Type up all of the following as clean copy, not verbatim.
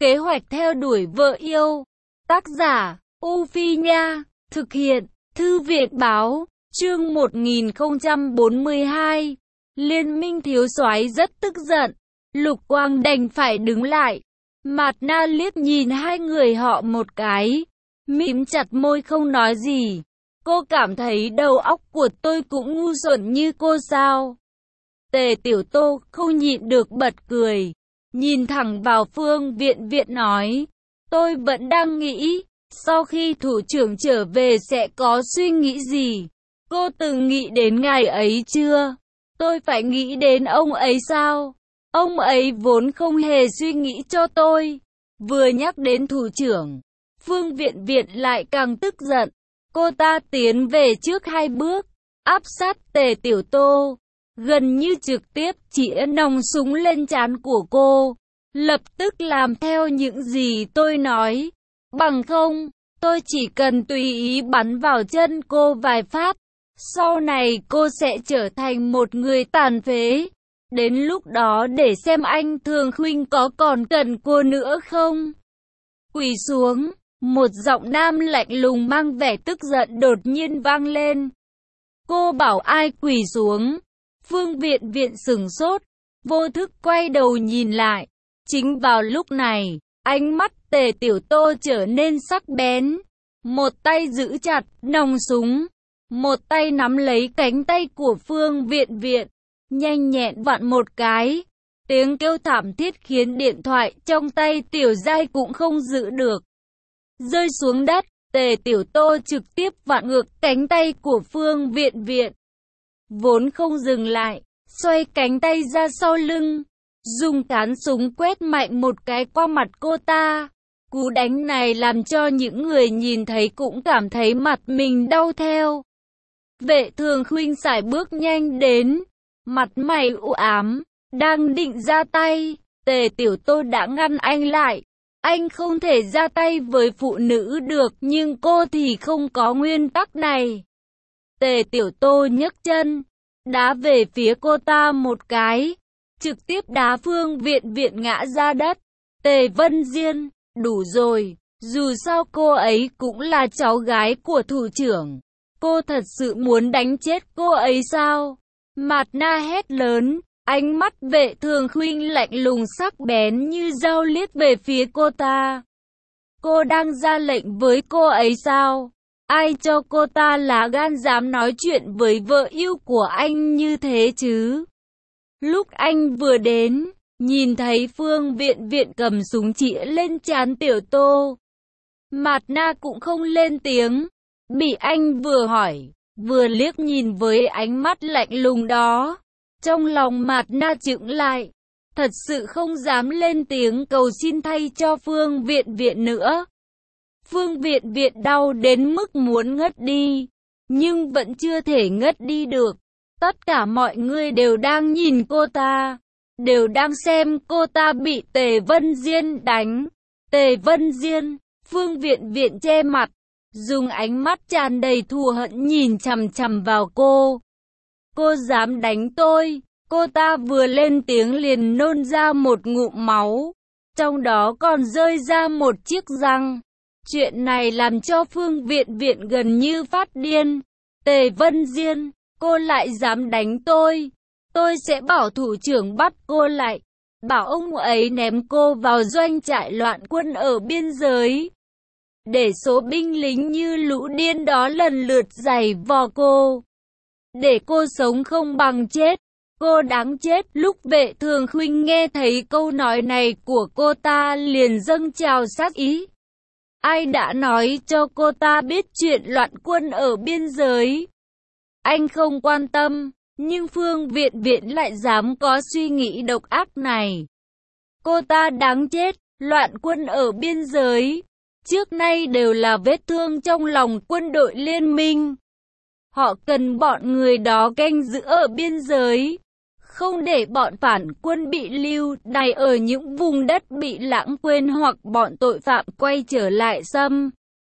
Kế hoạch theo đuổi vợ yêu. Tác giả, U Phi Nha. Thực hiện, Thư viện Báo. Chương 1042. Liên minh thiếu soái rất tức giận. Lục Quang đành phải đứng lại. Mạt Na liếc nhìn hai người họ một cái, mím chặt môi không nói gì. Cô cảm thấy đầu óc của tôi cũng ngu xuẩn như cô sao? Tề Tiểu Tô không nhịn được bật cười, nhìn thẳng vào Phương Viện Viện nói, tôi vẫn đang nghĩ, sau khi thủ trưởng trở về sẽ có suy nghĩ gì? Cô từng nghĩ đến ngày ấy chưa? Tôi phải nghĩ đến ông ấy sao? Ông ấy vốn không hề suy nghĩ cho tôi. Vừa nhắc đến thủ trưởng, Phương Viện Viện lại càng tức giận. Cô ta tiến về trước 2 bước, áp sát Tề Tiểu Tô, gần như trực tiếp chĩa nòng súng lên trán của cô. Lập tức làm theo những gì tôi nói. Bằng không, tôi chỉ cần tùy ý bắn vào chân cô vài phát. Sau này cô sẽ trở thành một người tàn phế. Đến lúc đó để xem anh Thường Khuynh có còn cần cô nữa không? Quỳ xuống, một giọng nam lạnh lùng mang vẻ tức giận đột nhiên vang lên. Cô bảo ai quỳ xuống? Phương Viện Viện sửng sốt, vô thức quay đầu nhìn lại. Chính vào lúc này, ánh mắt Tề Tiểu Tô trở nên sắc bén. Một tay giữ chặt nòng súng, một tay nắm lấy cánh tay của Phương Viện Viện, nhanh nhẹn vặn một cái. Tiếng kêu thảm thiết khiến điện thoại trong tay Tiểu Giai cũng không giữ được, rơi xuống đất. Tề Tiểu Tô trực tiếp vặn ngược cánh tay của Phương Viện Viện, vốn không dừng lại, xoay cánh tay ra sau lưng, dùng cán súng quét mạnh một cái qua mặt cô ta. Cú đánh này làm cho những người nhìn thấy cũng cảm thấy mặt mình đau theo. Vệ Thường Khuynh sải bước nhanh đến, mặt mày u ám, đang định ra tay. Tề Tiểu Tô đã ngăn anh lại. Anh không thể ra tay với phụ nữ được, nhưng cô thì không có nguyên tắc này. Tề Tiểu Tô nhấc chân, đá về phía cô ta một cái, trực tiếp đá Phương Viện Viện ngã ra đất. Tề Vân Diên, đủ rồi, dù sao cô ấy cũng là cháu gái của thủ trưởng. Cô thật sự muốn đánh chết cô ấy sao? Mạt Na hét lớn, ánh mắt Vệ Thường Khuynh lạnh lùng sắc bén như dao liếc về phía cô ta. Cô đang ra lệnh với cô ấy sao? Ai cho cô ta lá gan dám nói chuyện với vợ yêu của anh như thế chứ? Lúc anh vừa đến, nhìn thấy Phương Viện Viện cầm súng chĩa lên trán Tiểu Tô, Mạt Na cũng không lên tiếng. Bị anh vừa hỏi, vừa liếc nhìn với ánh mắt lạnh lùng đó, trong lòng Mạt Na chững lại, thật sự không dám lên tiếng cầu xin thay cho Phương Viện Viện nữa. Phương Viện Viện đau đến mức muốn ngất đi, nhưng vẫn chưa thể ngất đi được. Tất cả mọi người đều đang nhìn cô ta, đều đang xem cô ta bị Tề Vân Diên đánh. Tề Vân Diên, Phương Viện Viện che mặt, dùng ánh mắt tràn đầy thù hận nhìn chằm chằm vào cô. Cô dám đánh tôi? Cô ta vừa lên tiếng liền nôn ra một ngụm máu, trong đó còn rơi ra một chiếc răng. Chuyện này làm cho Phương Viện Viện gần như phát điên. Tề Vân Diên, cô lại dám đánh tôi? Tôi sẽ bảo thủ trưởng bắt cô lại, bảo ông ấy ném cô vào doanh trại loạn quân ở biên giới, để số binh lính như lũ điên đó lần lượt giày vò cô, để cô sống không bằng chết. Cô đáng chết. Lúc Vệ Thường Khuynh nghe thấy câu nói này của cô ta liền dâng trào sát ý. Ai đã nói cho cô ta biết chuyện loạn quân ở biên giới? Anh không quan tâm, nhưng Phương Viện Viện lại dám có suy nghĩ độc ác này. Cô ta đáng chết. Loạn quân ở biên giới trước nay đều là vết thương trong lòng quân đội liên minh. Họ cần bọn người đó canh giữ ở biên giới, không để bọn phản quân bị lưu đày ở những vùng đất bị lãng quên hoặc bọn tội phạm quay trở lại xâm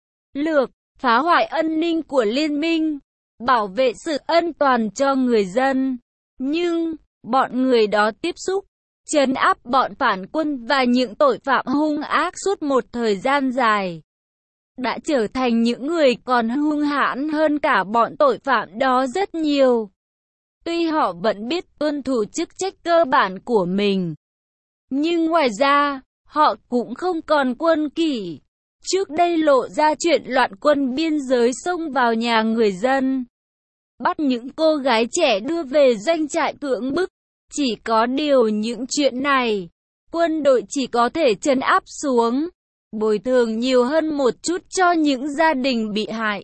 lược, phá hoại an ninh của liên minh, bảo vệ sự an toàn cho người dân. Nhưng bọn người đó tiếp xúc trấn áp bọn phản quân và những tội phạm hung ác suốt một thời gian dài, đã trở thành những người còn hung hãn hơn cả bọn tội phạm đó rất nhiều. Tuy họ vẫn biết tuân thủ chức trách cơ bản của mình, nhưng ngoài ra, họ cũng không còn quân kỷ. Trước đây lộ ra chuyện loạn quân biên giới xông vào nhà người dân, bắt những cô gái trẻ đưa về doanh trại cưỡng bức. Chỉ có điều những chuyện này, quân đội chỉ có thể trấn áp xuống, bồi thường nhiều hơn một chút cho những gia đình bị hại.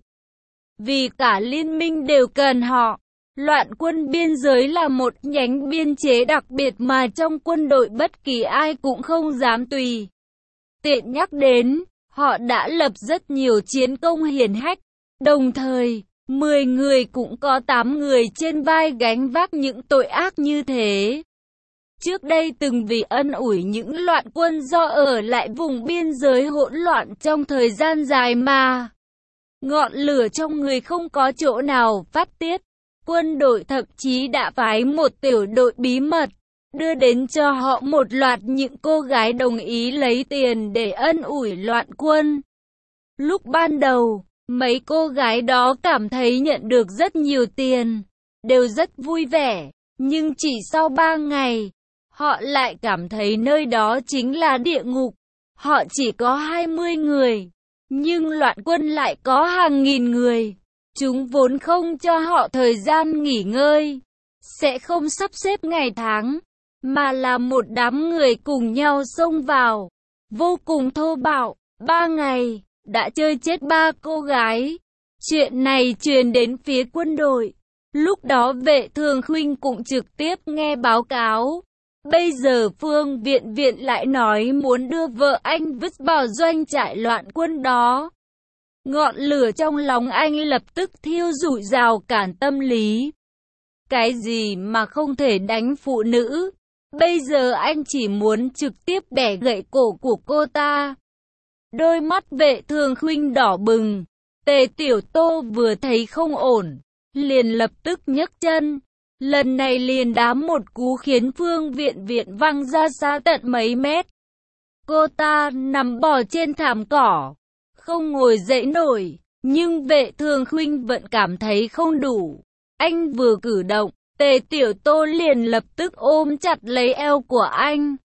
Vì cả liên minh đều cần họ. Loạn quân biên giới là một nhánh biên chế đặc biệt mà trong quân đội bất kỳ ai cũng không dám tùy tiện nhắc đến. Họ đã lập rất nhiều chiến công hiển hách, đồng thời, 10 người cũng có 8 người trên vai gánh vác những tội ác như thế. Trước đây từng vì ân ủi những loạn quân do ở lại vùng biên giới hỗn loạn trong thời gian dài mà ngọn lửa trong người không có chỗ nào phát tiết. Quân đội thậm chí đã phái một tiểu đội bí mật, đưa đến cho họ một loạt những cô gái đồng ý lấy tiền để ân ủi loạn quân. Lúc ban đầu, mấy cô gái đó cảm thấy nhận được rất nhiều tiền, đều rất vui vẻ, nhưng chỉ sau 3 ngày, họ lại cảm thấy nơi đó chính là địa ngục. Họ chỉ có 20 người, nhưng loạn quân lại có hàng nghìn người. Chúng vốn không cho họ thời gian nghỉ ngơi, sẽ không sắp xếp ngày tháng, mà là một đám người cùng nhau xông vào, vô cùng thô bạo. 3 ngày, đã chơi chết 3 cô gái. Chuyện này truyền đến phía quân đội. Lúc đó Vệ Thường Khuynh cũng trực tiếp nghe báo cáo. Bây giờ Phương Viện lại nói muốn đưa vợ anh vứt vào doanh trại loạn quân đó. Ngọn lửa trong lòng anh lập tức thiêu rụi rào cản tâm lý. Cái gì mà không thể đánh phụ nữ? Bây giờ anh chỉ muốn trực tiếp bẻ gãy cổ của cô ta. Đôi mắt Vệ Thường Khuynh đỏ bừng. Tề Tiểu Tô vừa thấy không ổn, liền lập tức nhấc chân. Lần này liền đám một cú khiến Phương Viện văng ra xa tận mấy mét. Cô ta nằm bò trên thảm cỏ, không ngồi dậy nổi, nhưng Vệ Thường Khuynh vẫn cảm thấy không đủ. Anh vừa cử động, Tề Tiểu Tô liền lập tức ôm chặt lấy eo của anh.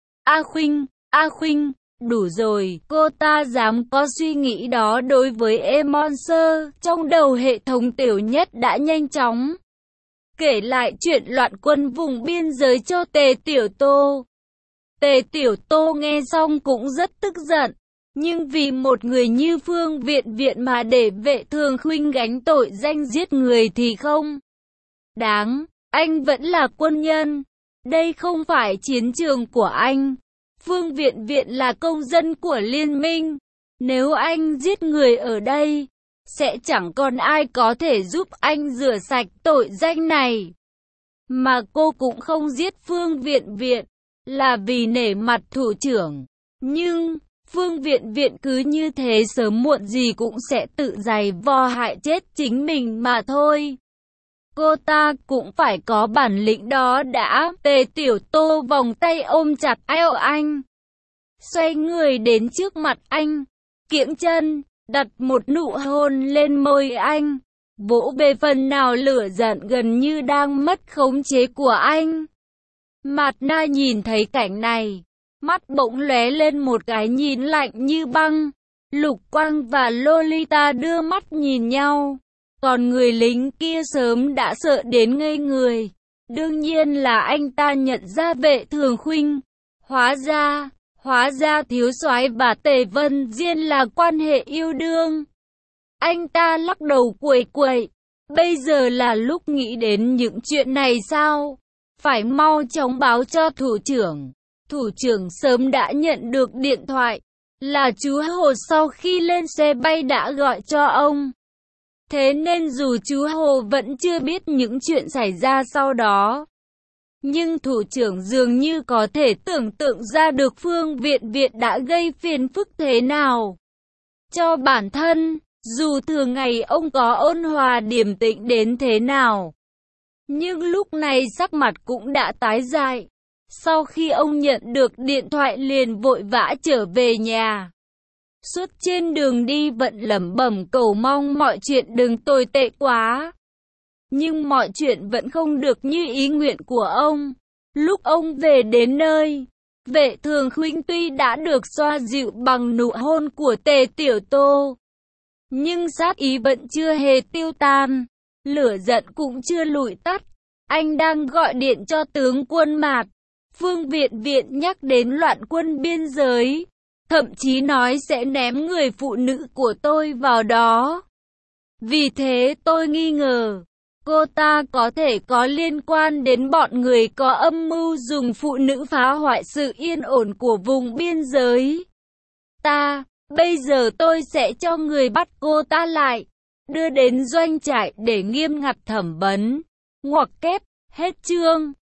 A Khuynh, đủ rồi, cô ta dám có suy nghĩ đó đối với Emonser. Trong đầu hệ thống Tiểu Nhất đã nhanh chóng kể lại chuyện loạn quân vùng biên giới cho Tề Tiểu Tô. Tề Tiểu Tô nghe xong cũng rất tức giận, nhưng vì một người như Phương Viện mà để Vệ Thường Khuynh gánh tội danh giết người thì không đáng. Anh vẫn là quân nhân, đây không phải chiến trường của anh. Phương Viện là công dân của liên minh, nếu anh giết người ở đây, sẽ chẳng còn ai có thể giúp anh rửa sạch tội danh này. Mà cô cũng không giết Phương Viện, là vì nể mặt thủ trưởng. Nhưng, Phương Viện cứ như thế sớm muộn gì cũng sẽ tự giày vò hại chết chính mình mà thôi. Cô ta cũng phải có bản lĩnh đó đã. Tề Tiểu Tô vòng tay ôm chặt eo anh, xoay người đến trước mặt anh, kiễng chân, đặt một nụ hôn lên môi anh, vỗ về phần nào lửa giận gần như đang mất khống chế của anh. Mạt Na nhìn thấy cảnh này, mắt bỗng lóe lên một cái nhìn lạnh như băng. Lục Quang và Lolita đưa mắt nhìn nhau, còn người lính kia sớm đã sợ đến ngây người. Đương nhiên là anh ta nhận ra Vệ Thường Khuynh. Hóa ra thiếu soái và Tề Vân Diên là quan hệ yêu đương. Anh ta lắc đầu quẩy quẩy. Bây giờ là lúc nghĩ đến những chuyện này sao? Phải mau chóng báo cho thủ trưởng. Thủ trưởng sớm đã nhận được điện thoại, là chú Hồ sau khi lên xe bay đã gọi cho ông. Thế nên dù chú Hồ vẫn chưa biết những chuyện xảy ra sau đó, nhưng thủ trưởng dường như có thể tưởng tượng ra được Phương Viện đã gây phiền phức thế nào cho bản thân, dù thường ngày ông có ôn hòa điềm tĩnh đến thế nào. Nhưng lúc này sắc mặt cũng đã tái dại. Sau khi ông nhận được điện thoại liền vội vã trở về nhà. Suốt trên đường đi vẫn lẩm bẩm cầu mong mọi chuyện đừng tồi tệ quá. Nhưng mọi chuyện vẫn không được như ý nguyện của ông. Lúc ông về đến nơi, Vệ Thường Khuynh tuy đã được xoa dịu bằng nụ hôn của Tề Tiểu Tô, nhưng sát ý vẫn chưa hề tiêu tan, lửa giận cũng chưa lụi tắt. Anh đang gọi điện cho tướng quân Mạt. Phương Viện Viện nhắc đến loạn quân biên giới, thậm chí nói sẽ ném người phụ nữ của tôi vào đó. Vì thế tôi nghi ngờ, cô ta có thể có liên quan đến bọn người có âm mưu dùng phụ nữ phá hoại sự yên ổn của vùng biên giới. Bây giờ tôi sẽ cho người bắt cô ta lại, đưa đến doanh trại để nghiêm ngặt thẩm vấn. Ngoặc kép, hết chương.